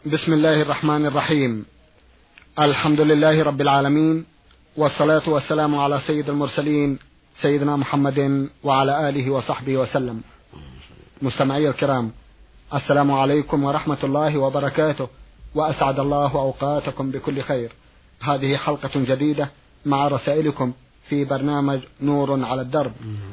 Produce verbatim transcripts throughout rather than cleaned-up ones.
بسم الله الرحمن الرحيم. الحمد لله رب العالمين، والصلاة والسلام على سيد المرسلين سيدنا محمد وعلى آله وصحبه وسلم. مستمعي الكرام، السلام عليكم ورحمة الله وبركاته، وأسعد الله أوقاتكم بكل خير. هذه حلقة جديدة مع رسائلكم في برنامج نور على الدرب.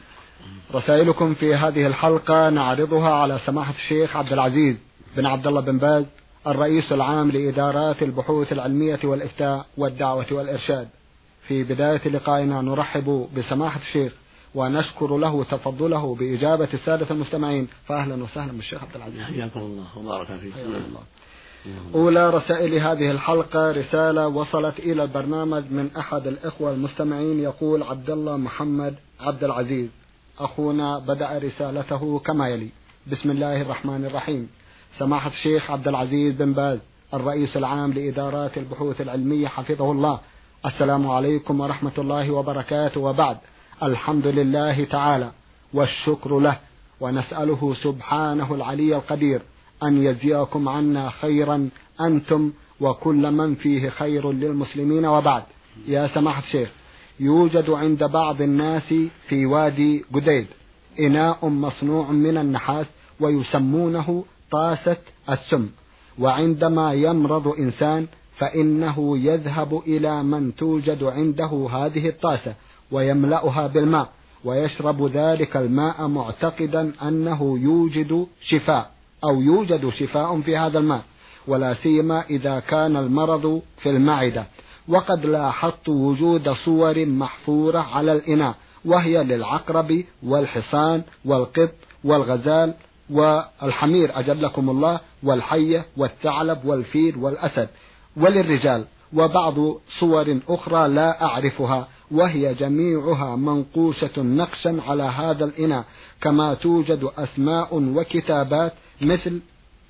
رسائلكم في هذه الحلقة نعرضها على سماحة الشيخ عبد العزيز بن عبد الله بن باز، الرئيس العام لإدارات البحوث العلمية والإفتاء والدعوة والإرشاد. في بداية لقائنا نرحب بسماحة الشيخ ونشكر له تفضله بإجابة السادة المستمعين، فأهلا وسهلا بالشيخ عبد العزيز. حياكم الله وبارك فيك. الله. أولى رسائل هذه الحلقة رسالة وصلت إلى البرنامج من أحد الإخوة المستمعين، يقول عبد الله محمد عبد العزيز أخونا بدأ رسالته كما يلي: بسم الله الرحمن الرحيم. سماحة الشيخ عبد العزيز بن باز، الرئيس العام لإدارات البحوث العلمية حفظه الله، السلام عليكم ورحمة الله وبركاته، وبعد. الحمد لله تعالى والشكر له، ونسأله سبحانه العلي القدير أن يجزيكم عنا خيرا أنتم وكل من فيه خير للمسلمين، وبعد. يا سماحة الشيخ، يوجد عند بعض الناس في وادي قديد إناء مصنوع من النحاس ويسمونه طاسة السم، وعندما يمرض إنسان فإنه يذهب إلى من توجد عنده هذه الطاسة ويملأها بالماء ويشرب ذلك الماء معتقدا أنه يوجد شفاء أو يوجد شفاء في هذا الماء، ولا سيما إذا كان المرض في المعدة. وقد لاحظت وجود صور محفورة على الإناء، وهي للعقرب والحصان والقط والغزال والحمير أجلكم الله، والحية والثعلب والفيل والأسد، وللرجال، وبعض صور أخرى لا أعرفها، وهي جميعها منقوشة نقشا على هذا الإناء، كما توجد أسماء وكتابات مثل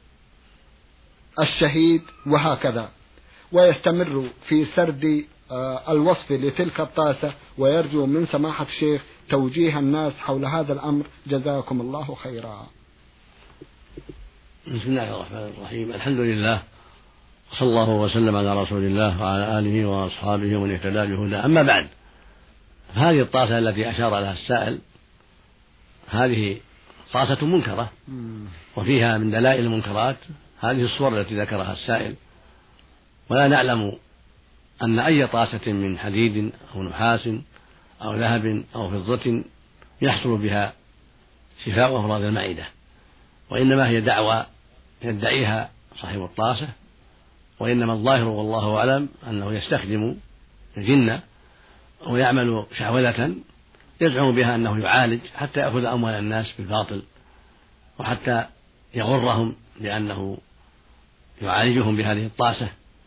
الشهيد وهكذا. ويستمر في سرد الوصف لتلك الطاسة، ويرجو من سماحة الشيخ توجيه الناس حول هذا الأمر، جزاكم الله خيرا. بسم الله الرحمن الرحيم. الحمد لله، صلى الله وسلم على رسول الله وعلى آله وأصحابه ومن اهتدى بهداه. أما بعد، هذه الطاسة التي أشار لها السائل هذه طاسة منكرة، وفيها من دلائل المنكرات هذه الصور التي ذكرها السائل، ولا نعلم أن أي طاسة من حديد أو نحاس أو ذهب أو فضة يحصل بها شفاء أمراض المعدة، وإنما هي دعوى يدعيها صاحب الطاسة، وإنما الظاهر والله أعلم أنه يستخدم الجن ويعمل شعوذة يزعم بها أنه يعالج حتى يأخذ أموال الناس بالباطل، وحتى يغرهم بأنه يعالجهم بهذه الطاسة.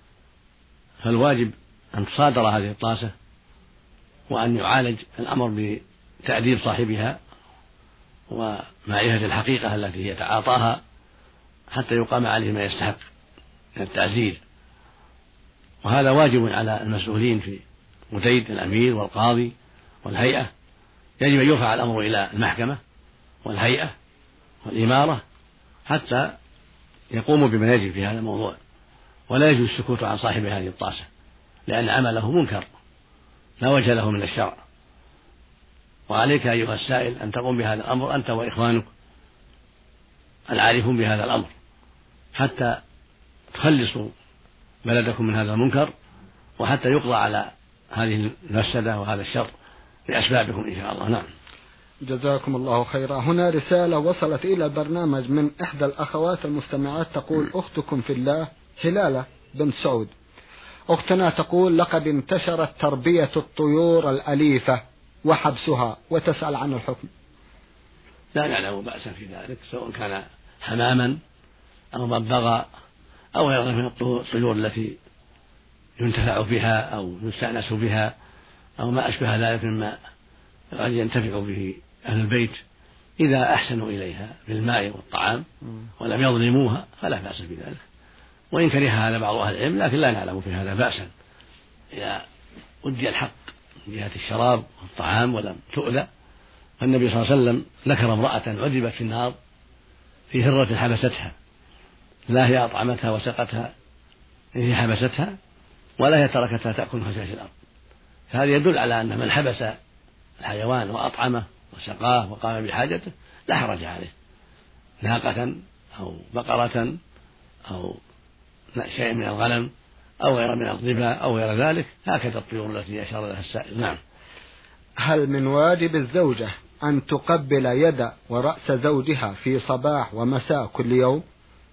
فالواجب أن تصادر هذه الطاسة وأن يعالج الأمر بتأديب صاحبها ومعرفة الحقيقة التي يتعاطاها حتى يقام عليه ما يستحق من التعزير. وهذا واجب على المسؤولين في قديد، الأمير والقاضي والهيئة، يجب أن يرفع الأمر إلى المحكمة والهيئة والإمارة حتى يقوموا بما يجب في هذا الموضوع، ولا يجوز السكوت عن صاحب هذه الطاسة، لأن عمله منكر لا وجه له من الشرع. وعليك أيها السائل أن تقوم بهذا الأمر أنت وإخوانك العارفون بهذا الأمر، حتى تخلصوا بلدكم من هذا المنكر، وحتى يقضى على هذه المفسدة وهذا الشر لأسبابكم إن شاء الله. نعم، جزاكم الله خيرا. هنا رسالة وصلت إلى البرنامج من إحدى الأخوات المستمعات، تقول: أختكم في الله هلالة بن سعود. أختنا تقول: لقد انتشرت تربية الطيور الأليفة وحبسها، وتسأل عن الحكم. لا نعلم بأسا في ذلك، سواء كان حماما أو ببغاء أو غيرها من الطيور التي ينتفع بها أو يستأنس بها أو ما أشبه ذلك مما قد ينتفع به أهل البيت، إذا أحسنوا إليها بالماء والطعام ولم يظلموها فلا بأس بذلك. وإن كره هذا بعض أهل العلم، لكن لا نعلم في هذا بأسا إذا أدي الحق من جهة الشراب والطعام ولم تؤذى. فالنبي صلى الله عليه وسلم ذكر امرأة عذبت في النار في هرة حبستها، لا هي أطعمتها وسقتها هي حبستها ولا هي تركتها تأكل من خشاش الأرض. فهذا يدل على أن من حبس الحيوان وأطعمه وسقاه وقام بحاجته لا حرج عليه، ناقة أو بقرة أو شيء من الغنم أو غير من الظبا أو غير ذلك، هكذا الطيور التي أشار لها السائل. نعم. هل من واجب الزوجة أن تقبل يد ورأس زوجها في صباح ومساء كل يوم؟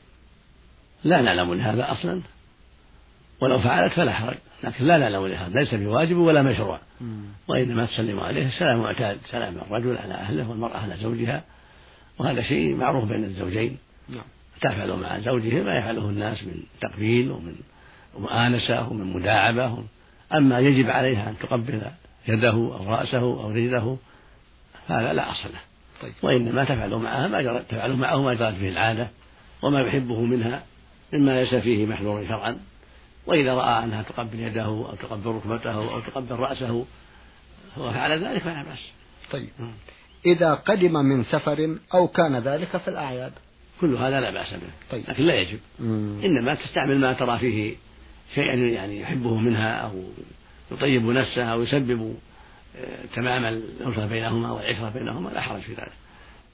لا نعلم لهذا أصلا، ولو فعلت فلا حرج، لكن لا نعلم لهذا، ليس بواجب ولا مشروع، وإنما تسلم عليه السلام معتاد، سلام الرجل على أهله والمرأة على زوجها، وهذا شيء معروف بين الزوجين. نعم. تفعل مع زوجه ما يفعله الناس من تقبيل ومن مؤانسة ومن مداعبة. أما يجب عليها أن تقبل يده أو رأسه أو رجله هذا لا أصل له. طيب. وإنما تفعل معها ما جرت تفعل معه ما جرت به العادة وما يحبه منها مما ليس فيه محذور شرعا. وإذا رأى أنها تقبل يده أو تقبل ركبته أو تقبل رأسه وفعل ذلك فلا بأس. طيب. إذا قدم من سفر أو كان ذلك في الأعياد كل هذا لا بأس به. طيب. لكن لا يجب. مم. إنما تستعمل ما ترى فيه شيئا يعني يحبه منها أو يطيب نفسه أو يسبب تمام الألفة بينهما والعشرة بينهما لا حرج في ذلك.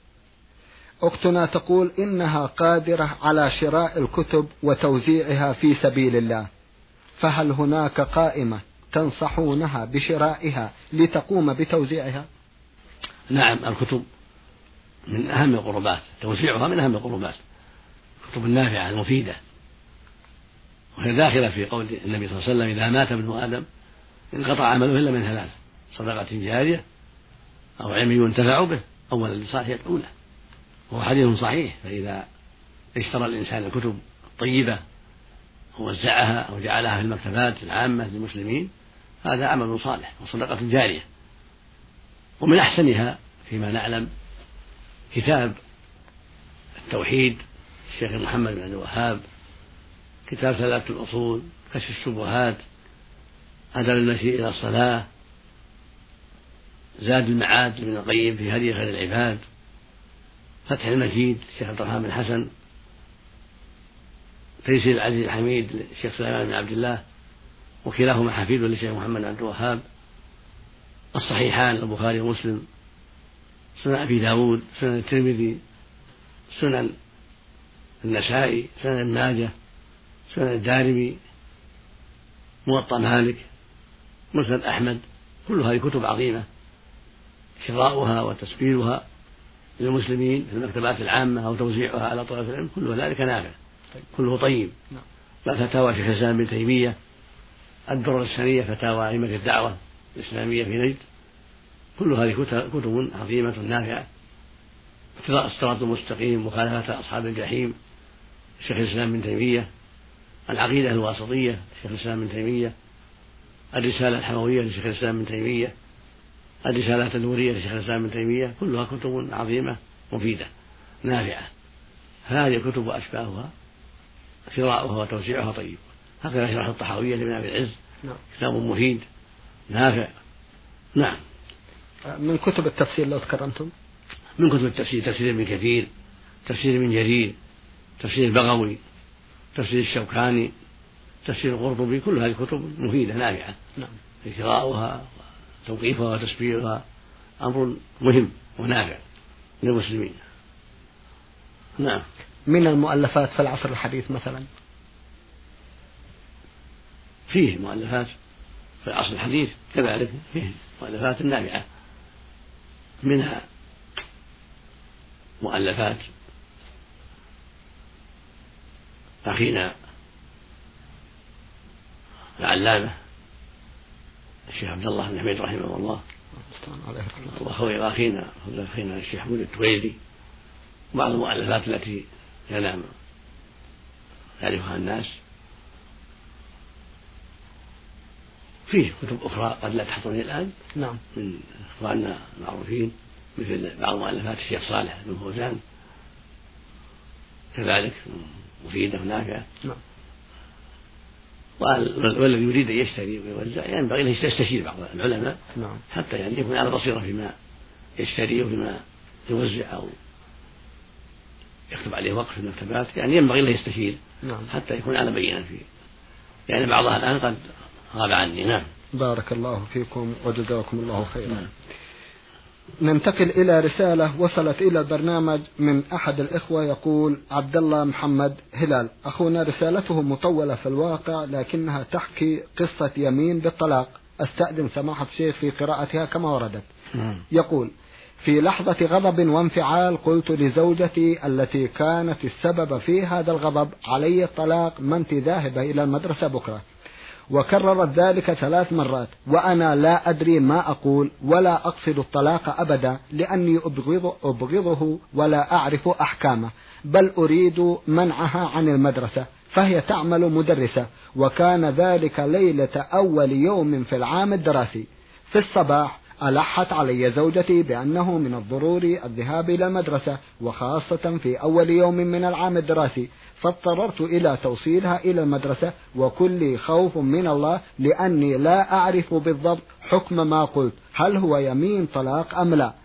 أختنا تقول إنها قادرة على شراء الكتب وتوزيعها في سبيل الله، فهل هناك قائمة تنصحونها بشرائها لتقوم بتوزيعها؟ نعم، الكتب من أهم القربات، توزيعها من أهم القربات، الكتب النافعة المفيدة، وهي داخلة في قول النبي صلى الله عليه وسلم: إذا مات ابن آدم انقطع عمله إلا من ثلاث: صدقة جارية أو علم ينتفع به أو ولد صالح يدعو له. وهو حديث صحيح. فإذا اشترى الإنسان الكتب الطيبة ووزعها أو جعلها في المكتبات العامة للمسلمين هذا عمل صالح وصدقة جارية. ومن أحسنها فيما نعلم كتاب التوحيد الشيخ محمد بن عبد الوهاب، كتاب ثلاثة الأصول، كشف الشبهات، أدب المشي إلى الصلاة، زاد المعاد لابن القيم في هدي خير العباد، فتح المجيد الشيخ عبد الرحمن بن حسن، تيسير العزيز الحميد للشيخ سليمان بن عبد الله، وكلاهما حفيد للشيخ محمد بن عبد الوهاب، الصحيحان البخاري ومسلم، سنن أبي داود، سنن الترمذي، سنن النسائي، سنن ابن ماجه، سنن الدارمي، موطأ مالك، مسند أحمد، كل هذه كتب عظيمة شراؤها وتسبيلها للمسلمين في المكتبات العامة أو توزيعها على طلبة العلم كله ذلك نافع، كله طيب. لا فتاوى شيخ الإسلام ابن تيمية، الدرر السنية، فتاوى أئمة الدعوة الإسلامية في نجد، كل هذه كتب عظيمة نافعة. اقتضاء الصراط المستقيم، مخالفة أصحاب الجحيم شيخ الإسلام ابن تيمية، العقيدة الواسطية شيخ الإسلام ابن تيمية، الرسالة الحموية لشيخ الإسلام ابن تيمية، الرسالات النورية لشيخ الإسلام ابن تيمية، كلها كتب عظيمة مفيدة نافعة. هذه الكتب وأشباهها شراؤها وتوزيعها طيب. هكذا شرح الطحاوية لابن أبي العز، كتاب مفيد نافع. نعم. من كتب التفسير لو تكرمتم؟ من كتب التفسير تفسير ابن كثير، تفسير ابن جرير، تفسير البغوي، تفسير الشوكاني، تفسير القرطبي، كل هذه كتب مفيدة نافعة. نعم. قراءها وتوقيفها وتسبيحها أمر مهم ونافع للمسلمين. نعم. من المؤلفات في العصر الحديث مثلا؟ فيه مؤلفات في العصر الحديث كذلك، فيه مؤلفات نافعة، منها مؤلفات أخينا العلامة الشيخ عبد الله بن حميد رحمه الله، وأخينا أخينا الشيخ حمود التويلي، وبعض المؤلفات التي ينام يعرفها الناس. فيه كتب أخرى قد لا تحضرني الآن. نعم. من إخواننا المعروفين مثل بعض مؤلفات الشيخ صالح بن فوزان كذلك مفيدة ونافعة. نعم. والذي يريد أن يشتري ويوزع ينبغي أن يستشير بعض العلماء. نعم. حتى يعني يكون على بصيرة فيما يشتري وفيما يوزع أو يكتب عليه وقف في المكتبات، يعني ينبغي له يستشير نعم. حتى يكون على بينة فيه، يعني بعضها الآن قد غاب عني. نعم. بارك الله فيكم وجزاكم الله خيرا. نعم. ننتقل إلى رسالة وصلت إلى البرنامج من أحد الإخوة، يقول عبد الله محمد هلال. أخونا رسالته مطولة في الواقع لكنها تحكي قصة يمين بالطلاق، أستأذن سماحة الشيخ في قراءتها كما وردت. يقول: في لحظة غضب وانفعال قلت لزوجتي التي كانت السبب في هذا الغضب: علي الطلاق، ما انت ذاهبة إلى المدرسة بكرة. وكررت ذلك ثلاث مرات وأنا لا أدري ما أقول ولا أقصد الطلاق أبدا، لأني أبغض أبغضه ولا أعرف أحكامه، بل أريد منعها عن المدرسة، فهي تعمل مدرسة، وكان ذلك ليلة أول يوم في العام الدراسي. في الصباح ألحت علي زوجتي بأنه من الضروري الذهاب إلى المدرسة، وخاصة في أول يوم من العام الدراسي، فاضطررت إلى توصيلها إلى المدرسة، وكلي خوف من الله لأني لا أعرف بالضبط حكم ما قلت، هل هو يمين طلاق أم لا؟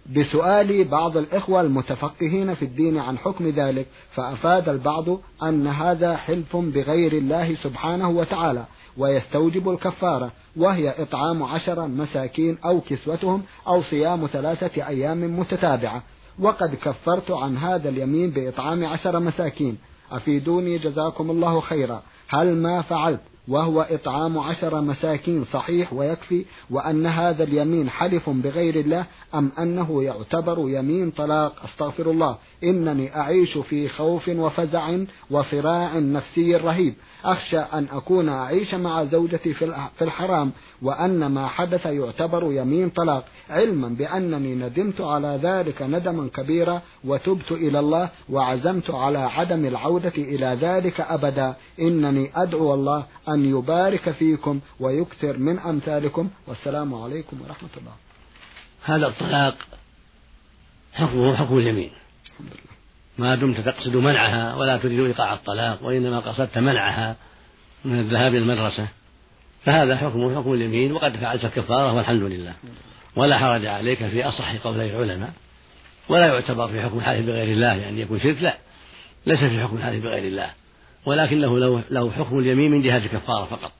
بسؤال بعض الإخوة المتفقهين في الدين عن حكم ذلك، فأفاد البعض أن هذا حلف بغير الله سبحانه وتعالى ويستوجب الكفارة، وهي إطعام عشر مساكين أو كسوتهم أو صيام ثلاثة أيام متتابعة، وقد كفرت عن هذا اليمين بإطعام عشر مساكين، أفيدوني جزاكم الله خيرا، هل ما فعلت وهو إطعام عشر مساكين صحيح ويكفي، وأن هذا اليمين حلف بغير الله، أم أنه يعتبر يمين طلاق؟ أستغفر الله، إنني أعيش في خوف وفزع وصراع نفسي رهيب، أخشى أن أكون أعيش مع زوجتي في الحرام، وأن ما حدث يعتبر يمين طلاق، علما بأنني ندمت على ذلك ندما كبيرا وتبت إلى الله وعزمت على عدم العودة إلى ذلك أبدا. إنني أدعو الله أن يبارك فيكم ويكثر من أمثالكم، والسلام عليكم ورحمة الله. هذا الطلاق حكمه حكم اليمين، ما دمت تقصد منعها ولا تريد إيقاع الطلاق، وإنما قصدت منعها من الذهاب إلى المدرسة، فهذا حكمه حكم اليمين، وقد فعلت الكفارة والحمد لله، ولا حرج عليك في أصح قولي العلماء، ولا يعتبر في حكم الحلف بغير الله يعني يكون شرك، لا، ليس في حكم الحلف بغير الله، ولكنه له, له حكم اليمين من جهة الكفارة فقط.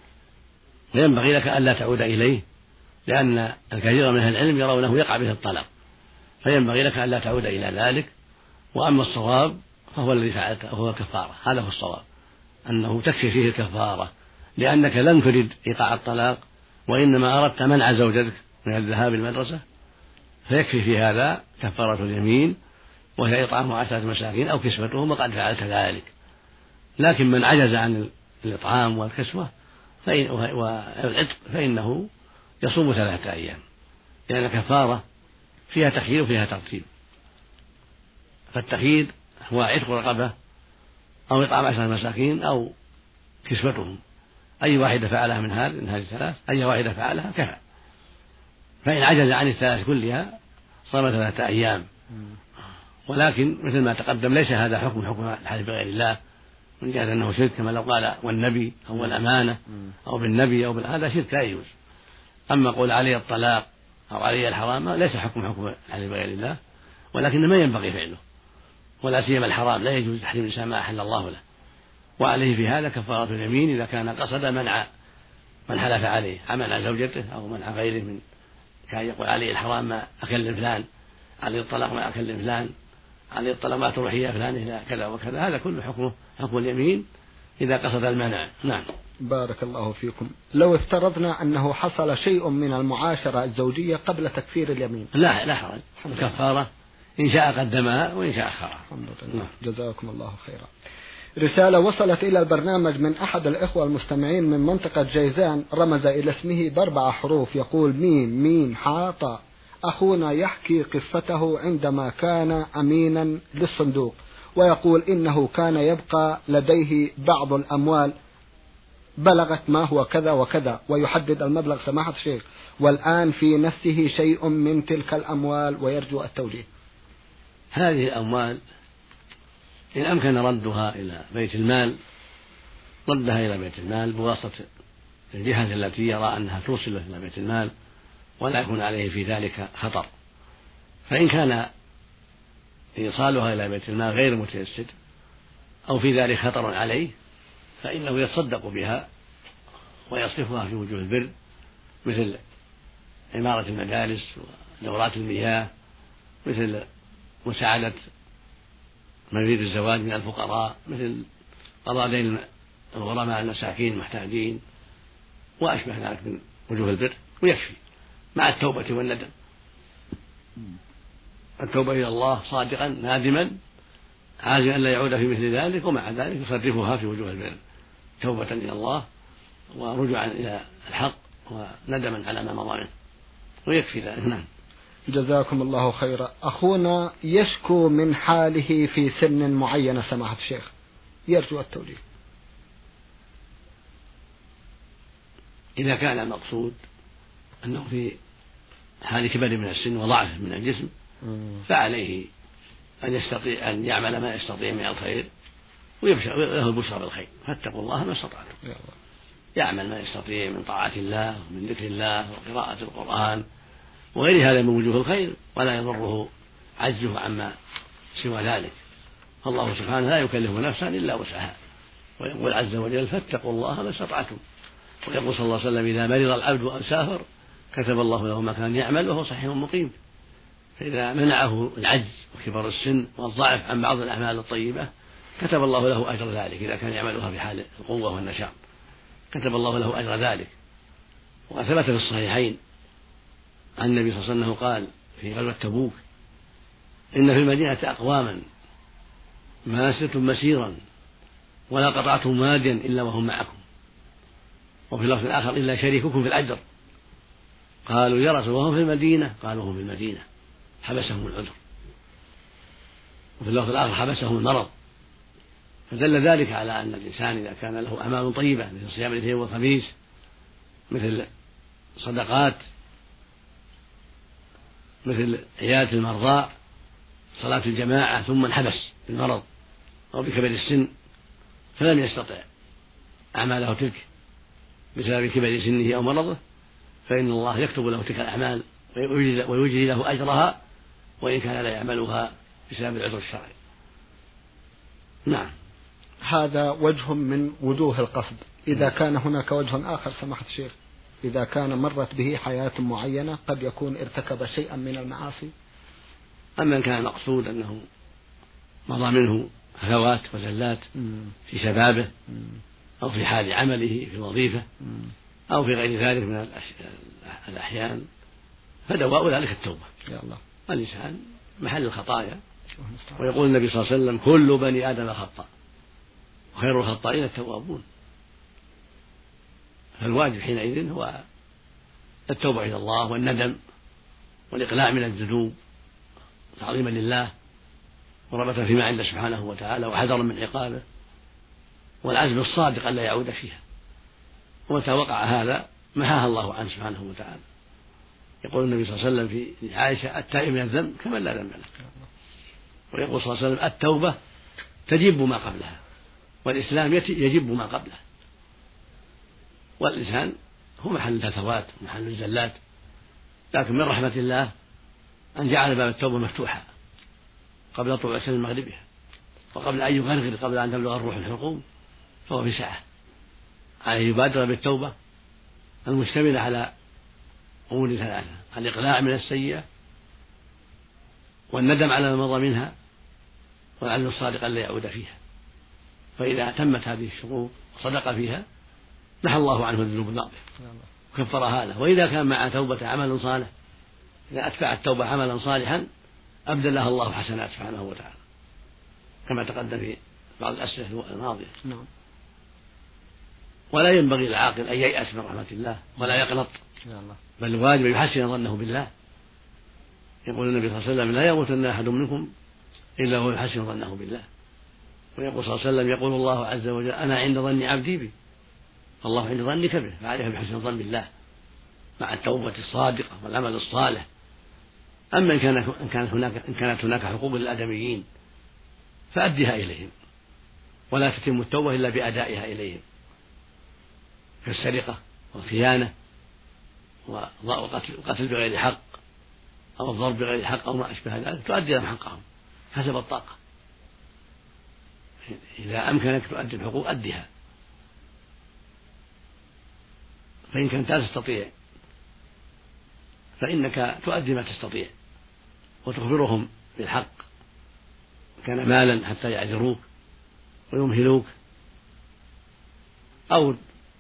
وينبغي لك ألا تعود إليه، لأن الكثير من أهل العلم يرونه يقع به الطلاق، فينبغي لك ألا تعود إلى ذلك. وأما الصواب فهو الذي فعلته وهو الكفارة، هذا هو الصواب، أنه تكفي فيه الكفارة، لأنك لم ترد إيقاع الطلاق وإنما أردت منع زوجتك من الذهاب إلى المدرسة، فيكفي في هذا كفارة اليمين، وهي إطعام عشرة مساكين أو كسوتهم، وقد فعلت ذلك. لكن من عجز عن الإطعام والكسوة والعتق فإنه يصوم ثلاثة أيام، لأن الكفارة فيها تخيير وفيها ترتيب، فالتخيير هو عتق رقبة أو إطعام عشرة مساكين أو كسوتهم، أي واحدة فعلها من هذه من هذه الثلاث، أي واحدة فعلها كفى. فإن عجز عن الثلاث كلها صام ثلاثة أيام. ولكن مثل ما تقدم ليس هذا حكم حكم الحلف بغير الله، من جهة أنه شرك، كما لو قال والنبي أو الأمانة أو بالنبي أو هذا شرك لا يجوز. أما قول علي الطلاق أو علي الحرام ليس حكم حكم الحلف بغير الله، ولكن ما ينبغي فعله، ولا سيما الحرام لا يجوز تحريم الإنسان ما أحل الله له، وعليه في هذا كفارة اليمين إذا كان قصد منع من حلف عليه، منع زوجته أو منع غيره، من كان يقول علي الحرام ما أكل فلان، علي الطلاق ما أكل فلان، علي الطلاق ما تروح يا فلان إلى كذا وكذا، هذا كله حكمه حكم اليمين إذا قصد المنع. نعم. بارك الله فيكم. لو افترضنا أنه حصل شيء من المعاشرة الزوجية قبل تكفير اليمين، لا لا حرج، الكفارة إن شاء قدمها وإن شاء أخرها. الحمد لله. جزاكم الله خيرا. رسالة وصلت إلى البرنامج من أحد الإخوة المستمعين من منطقة جيزان، رمز إلى اسمه بأربع حروف، يقول ميم ميم حاطة. أخونا يحكي قصته عندما كان أمينا للصندوق، ويقول إنه كان يبقى لديه بعض الأموال بلغت ما هو كذا وكذا، ويحدد المبلغ سماحة الشيخ، والآن في نفسه شيء من تلك الأموال ويرجو التوجيه. هذه الأموال إن أمكن ردها إلى بيت المال ردها إلى بيت المال بواسطة الجهة التي يرى أنها توصل إلى بيت المال ولا يكون عليه في ذلك خطر. فإن كان إيصالها إلى بيت المال غير متيسر أو في ذلك خطر عليه فإنه يتصدق بها ويصرفها في وجوه البر، مثل عمارة المدارس ودورات المياه، مثل مساعدة من يريد الزواج من الفقراء، مثل قضاء دين الغرماء المساكين المحتاجين وأشبه ذلك من وجوه البر، ويكفي مع التوبة والندم. التوبة إلى الله صادقا نادما عازما أن لا يعود في مثل ذلك، ومع ذلك يصرفها في وجوه البر توبة إلى الله ورجوعا إلى الحق وندما على ما مضى منه، ويكفي ذلك. نعم. جزاكم الله خيرا. أخونا يشكو من حاله في سن معينة سماحة الشيخ، يرجو التوجيه. إذا كان المقصود أنه في حال كبر من السن وضعف من الجسم فعليه أن يستطيع أن يعمل ما يستطيع من الخير ويبشر له البشرى بالخير، فاتقوا الله ما استطعتم. يعمل ما يستطيع من طاعة الله ومن ذكر الله وقراءة القرآن وغير هذا من وجوه الخير، ولا يضره عجزه عما سوى ذلك، فالله سبحانه لا يكلف نفسا إلا وسعها، ويقول عز وجل فاتقوا الله ما استطعتم، ويقول صلى الله عليه وسلم إذا مرض العبد أو سافر كتب الله له ما كان يعمل وهو صحيح مقيم. فإذا منعه العجز وكبر السن والضعف عن بعض الأعمال الطيبة كتب الله له أجر ذلك، إذا كان يعملها في حال القوة والنشاط كتب الله له أجر ذلك. وثبت في الصحيحين عن النبي صلى الله عليه وسلم قال في غزوة تبوك إن في المدينة أقواما ما سرتم مسيرا ولا قطعتم واديا إلا وهم معكم، وفي اللفظ الآخر إلا شريككم في الأجر. قالوا يا رسول الله في المدينة؟ قالوا هم في المدينة حبسهم العذر. وفي اللفظ الآخر حبسهم المرض. فدل ذلك على أن الإنسان إذا كان له أعمال طيبة مثل صيام الاثنين والخميس، مثل صدقات، مثل عيادة المرضى، صلاة الجماعة، ثم انحبس بالمرض أو بكبر السن فلم يستطع أعماله تلك بسبب كبر سنه أو مرضه، فإن الله يكتب له تلك الأعمال ويجري له أجرها وإن كان لا يعملها بسبب العذر الشرعي. نعم. هذا وجه من وجوه القصد. إذا كان هناك وجه آخر سماحة الشيخ، إذا كان مرت به حياة معينة قد يكون ارتكب شيئا من المعاصي. أما إن كان المقصود أنه مضى منه هفوات وزلات في شبابه أو في حال عمله في الوظيفة أو في غير ذلك من الأحيان فدواء ذلك التوبة. يا الله. الإنسان محل الخطايا، ويقول النبي صلى الله عليه وسلم كل بني آدم خطأ وخير الخطائين التوابون. فالواجب حينئذ هو التوبة إلى الله والندم والإقلاع من الذنوب تعظيما لله ورغبة فيما عنده سبحانه وتعالى وحذرا من عقابه، والعزم الصادق ألا يعود فيها. ومتى وقع هذا محاها الله عنه سبحانه وتعالى. يقول النبي صلى الله عليه وسلم في عائشة التائب من الذنب كمن لا ذنب له. ويقول صلى الله عليه وسلم التوبة تجب ما قبلها والإسلام يجب ما قبله. والإنسان هو محل الهفوات ومحل الزلات، لكن من رحمة الله أن جعل باب التوبة مفتوحا قبل طلوع الشمس من مغربها وقبل أن يغرغر قبل أن تبلغ الروح الحلقوم، فهو في سعة عليه يبادر بالتوبة المشتملة على أمور ثلاثة: الإقلاع من السيئة والندم على ما مضى منها والعزم الصادق ألا يعود فيها. فإذا تمت هذه الشروط وصدق فيها محى الله عنه الذنوب الماضية وكفرها له. وإذا كان مع توبة عمل صالح، إذا أتبع التوبة عملا صالحا أبدلها الله حسنات سبحانه وتعالى كما تقدم في بعض الأسئلة الماضية. نعم. ولا ينبغي للعاقل أن ييأس من رحمة الله ولا يقنط، بل الواجب يحسن ظنه بالله. يقول النبي صلى الله عليه وسلم لا يموتن أحد منكم إلا هو يحسن ظنه بالله. ويقول صلى الله عليه وسلم يقول الله عز وجل أنا عند ظن عبدي بي، فالله عند ظنك به، فعليك بحسن الظن بالله مع التوبة الصادقة والعمل الصالح. أما إن كانت هناك إن كانت هناك حقوق للآدميين فأدها إليهم، ولا تتم التوبة إلا بأدائها إليهم كالسرقة والخيانة والقتل بغير حق أو الضرب بغير حق أو ما أشبه ذلك، تؤدي لهم حقهم حسب الطاقة. إذا أمكنك تؤدي الحقوق أدها، فإن كنت لا تستطيع فإنك تؤدي ما تستطيع وتخبرهم بالحق، كان مالا حتى يعذروك ويمهلوك، أو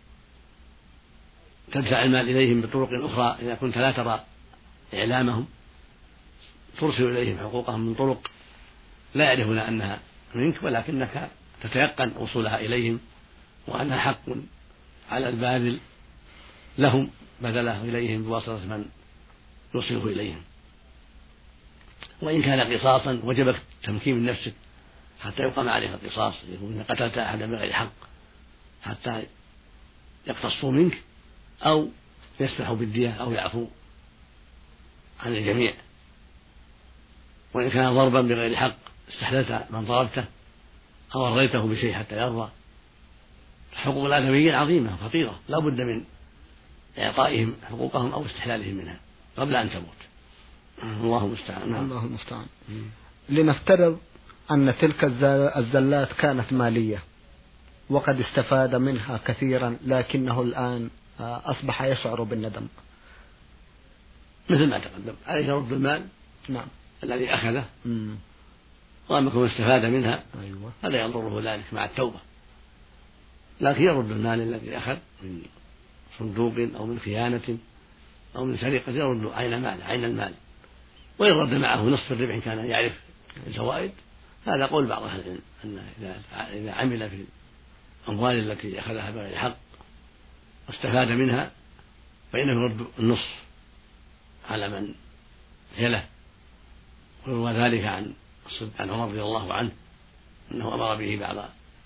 تدفع المال إليهم بطرق أخرى إذا كنت لا ترى إعلامهم، ترسل إليهم حقوقهم من طرق لا يعرفون أنها منك، ولكنك تتيقن وصولها إليهم وأنها حق على الباذل لهم بذله إليهم بواسطة من يوصله إليهم. وإن كان قصاصا وجبك تمكين من نفسك حتى يقام عليك القصاص، يقول إن قتلت أحدا بغير حق حتى يقتصوا منك أو يسمحوا بالدية أو يعفو عن الجميع. وإن كان ضربا بغير حق استحللت من ضربته أو أرضيته بشيء حتى يرضى. حقوق الآدميين عظيمة خطيرة، لا بد من إعطائهم حقوقهم أو استحلالهم منها قبل أن تموت. الله المستعان. نعم. الله المستعان. لنفترض أن تلك الزلات كانت مالية وقد استفاد منها كثيرا، لكنه الآن أصبح يشعر بالندم. مثل ما تقدم عليه رد المال نعم الذي أخذه، وأما يكون استفاد منها أيوة. هذا يضره ذلك مع التوبة، لكن يرد المال الذي أخذ من صندوق أو من خيانة أو من سرقة، يرد عين المال عين المال وإن رد معه نصف الربح إن كان يعرف الفوائد. هذا قول بعض أهل العلم أن إذا عمل في الأموال التي أخذها بغير حق واستفاد منها فإنه يرد النصف على من هله. وروى ذلك عن عن عمر رضي الله عنه أنه أمر به بعض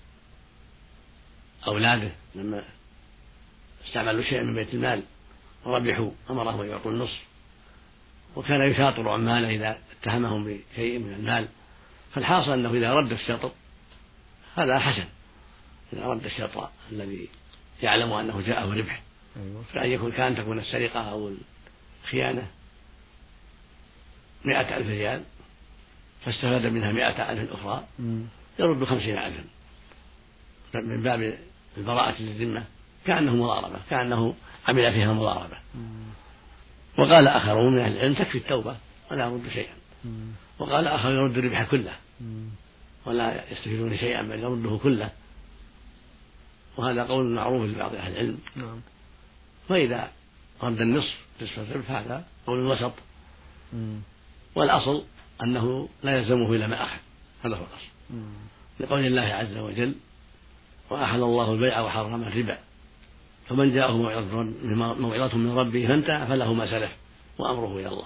أولاده لما استعملوا شيئا من بيت المال وربحوا أمرهم أن يعطوا النصف، وكان يشاطر عماله إذا اتهمهم بشيء من المال. فالحاصل أنه إذا رد الشطر هذا حسن، إذا رد الشطر الذي يعلم أنه جاءه ربح، فأن يكون كان تكون السرقة أو الخيانة مئة ألف ريال فاستفاد منها مئة ألف أخرى يرد خمسين ألفا من باب البراءة للذمة، كأنه مضاربة، كأنه عمل فيها مضاربة. وقال آخرون من أهل العلم تكفي التوبة ولا يرد شيئا، وقال آخر يرد الربح كله ولا يستفيدون شيئا بل يرده كله، وهذا قول معروف لبعض أهل العلم. فإذا رد النصف نصف الربح هذا قول الوسط، والأصل أنه لا يلزمه إلى ما أخذ، هذا هو الأصل، لقول الله عز وجل وأحل الله البيع وحرم الربا فمن جاءه موعظة من ربه فانتهى فله ما سلف وأمره إلى الله.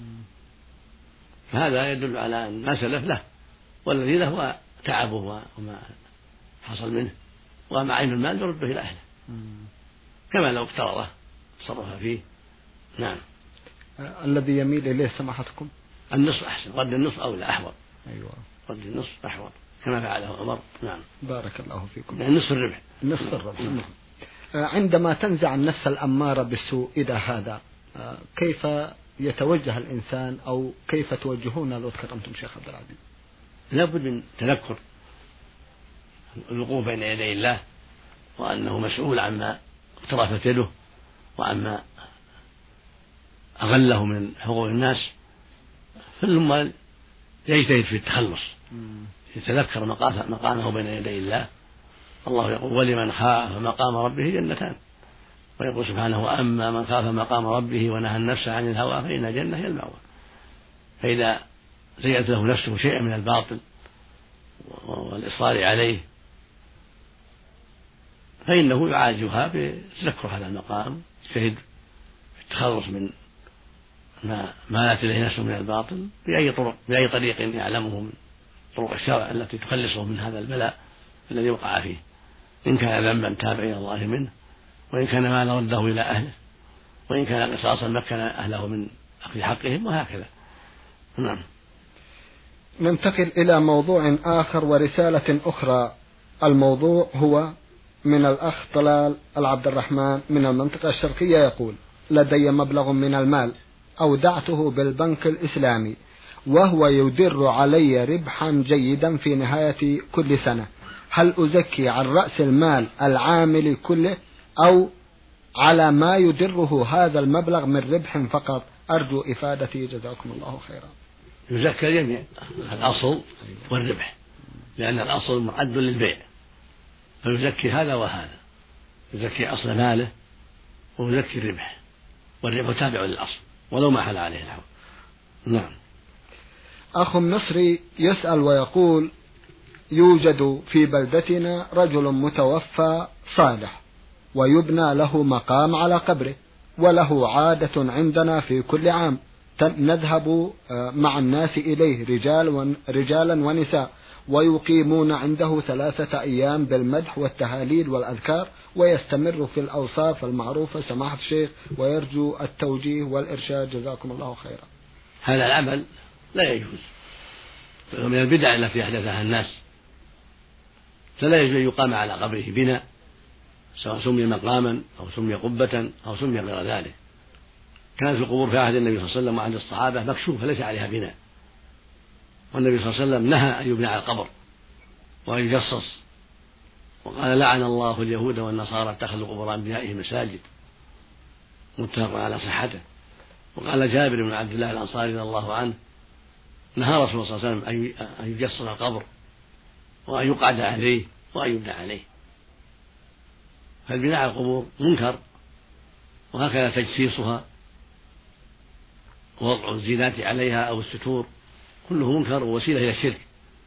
فهذا يدل على أن ما سلف له، والذي له هو تعبه وما حصل منه، وما عين المال يرده إلى أهله كما لو اقترضه تصرف فيه. نعم. الذي يميل إليه سماحتكم النصف أحسن، رد النصف أولى أحوط. أيوة. رد النصف أحوط كما فعله عمر. نعم. بارك الله فيكم. يعني نصف الربح. نصف الربح. نعم. عندما تنزع النفس الأمارة بالسوء إذا هذا كيف يتوجه الإنسان أو كيف توجهون لو تكرمتم شيخ عبد العزيز؟ لابد من تذكر الوقوف بين يدي الله وأنه مسؤول عما اقترفت يده وعما أغله من حقوق الناس، ثم يجتهد في التخلص، يتذكر مقامه بين يدي الله. الله يقول ولمن خاف مقام ربه جنتان، ويقول سبحانه وأما من خاف مقام ربه ونهى النفس عن الهوى فإن الجنة هي المأوى. فإذا زينت له نفسه شيئا من الباطل والإصرار عليه فإنه يعالجها بتذكر هذا المقام، يجتهد في التخلص من ما مالت إليه نفسه من الباطل بأي طرق بأي طريق يعلمه من طرق الشرع التي تخلصه من هذا البلاء الذي وقع فيه. إن كان ذنبا تاب إلى الله منه، وإن كان مالا رده إلى أهله، وإن كان قصاصا مكن أهله من أخذ حقهم، وهكذا. نعم. ننتقل إلى موضوع آخر ورسالة أخرى. الموضوع هو من الأخ طلال العبد الرحمن من المنطقة الشرقية، يقول: لدي مبلغ من المال أودعته بالبنك الإسلامي وهو يدر علي ربحا جيدا في نهاية كل سنة، هل أزكي عن رأس المال العامل كله أو على ما يدره هذا المبلغ من ربح فقط؟ أرجو إفادتي جزاكم الله خيرا. يزكى جميع الأصل والربح، لأن الأصل معد للبيع، فيزكي هذا وهذا، يزكي أصل ماله ويزكي الربح، والربح تابع للأصل ولو ما حل عليه الحول. نعم. أخ مصري يسأل ويقول: يوجد في بلدتنا رجل متوفى صالح ويبنى له مقام على قبره، وله عادة عندنا في كل عام نذهب مع الناس إليه رجال رجالا ونساء، ويقيمون عنده ثلاثة أيام بالمدح والتهاليل والأذكار، ويستمر في الأوصاف المعروفة سماحة الشيخ، ويرجو التوجيه والإرشاد جزاكم الله خيرا. هذا العمل لا يجوز، من البدع التي أحدثها الناس، فلا يجوز أن يقام على قبره بناء، سواء سمي مقاما أو سمي قبة أو سمي غير ذلك. كانت القبور في عهد النبي صلى الله عليه وسلم وعهد الصحابة مكشوفة ليس عليها بناء، والنبي صلى الله عليه وسلم نهى أن يبنى على القبر وأن يجصص، وقال: لعن الله اليهود والنصارى اتخذوا قبور أنبيائهم مساجد، متفق على صحته. وقال جابر بن عبد الله الأنصاري رضي الله عنه: نهى رسول الله صلى الله عليه وسلم أن يجصص القبر وأن يقعد عليه وأن يبنى عليه. فالبناء على القبور منكر، وهكذا تجسيسها ووضع الزينات عليها أو الستور كله منكر ووسيلة إلى الشرك،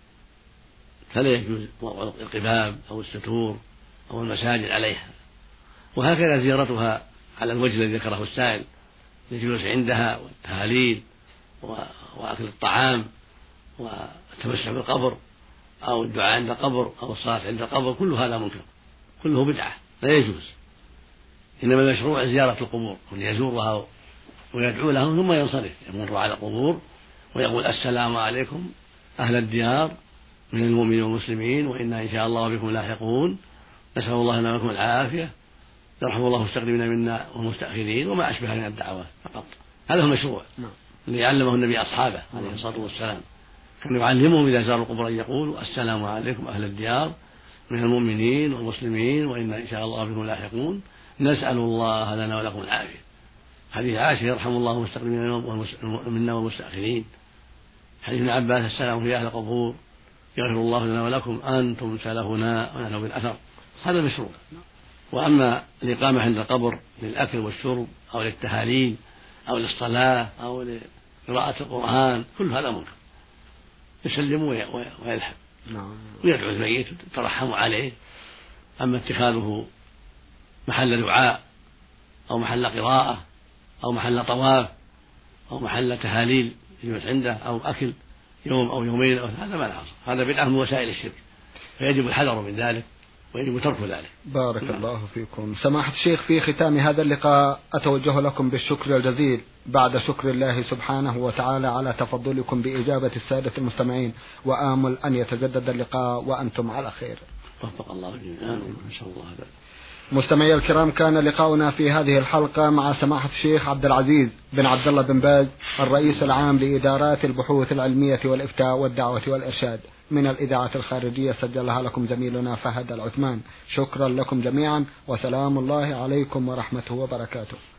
فلا يجوز وضع القباب أو الستور أو المساجد عليها. وهكذا زيارتها على الوجه الذي ذكره السائل، الجلوس عندها والتهاليل وأكل الطعام والتمسح بالقبر أو الدعاء عند القبر أو الصلاة عند القبر، كل هذا منكر، كله بدعة لا يجوز. إنما المشروع زيارة القبور، وأن يزورها ويدعو لهم ثم ينصرف، يمر على القبور ويقول: السلام عليكم أهل الديار من المؤمنين والمسلمين، وإنا إن شاء الله بكم لاحقون، نسأل الله لنا ولكم العافية، يرحم الله المستقدمين منا والمستأخرين، وما أشبه من الدعوات فقط. هذا هو المشروع الذي علمه النبي أصحابه عليه الصلاة والسلام، كان يعلمهم إذا زاروا القبور أن يقولوا: السلام عليكم أهل الديار من المؤمنين والمسلمين، وإنا إن شاء الله بكم لاحقون، نسأل الله لنا ولكم العافية. حديث عائشة: يرحم الله المستقدمين منا والمستأخرين. حديث ابن عباس: السلام في أهل القبور، يغفر الله لنا ولكم، أنتم سلفنا ونحن بالأثر. هذا المشروع. وأما الإقامة عند القبر للأكل والشرب أو للتهاليل أو للصلاة أو لقراءة القرآن، كل هذا منكر، يسلم ويذهب ويدعو الميت ويترحم عليه. أما اتخاذه محل دعاء أو محل قراءة أو محل طواف أو محل تهاليل يجلس عنده أو أكل يوم أو يومين أو هذا ما له أصل، هذا بدعة من وسائل الشرك، فيجب الحذر من ذلك ويجب ترك ذلك. بارك نعم. الله فيكم. سماحة الشيخ، في ختام هذا اللقاء أتوجه لكم بالشكر الجزيل بعد شكر الله سبحانه وتعالى على تفضلكم بإجابة السادة المستمعين، وآمل أن يتجدد اللقاء وأنتم على خير. وفق الله جميعا إن شاء الله. هذا مستمعي الكرام، كان لقاؤنا في هذه الحلقة مع سماحة الشيخ عبد العزيز بن عبد الله بن باز، الرئيس العام لإدارات البحوث العلمية والإفتاء والدعوة والإرشاد من الإذاعة الخارجية، سجلها لكم زميلنا فهد العثمان. شكرا لكم جميعا، وسلام الله عليكم ورحمته وبركاته.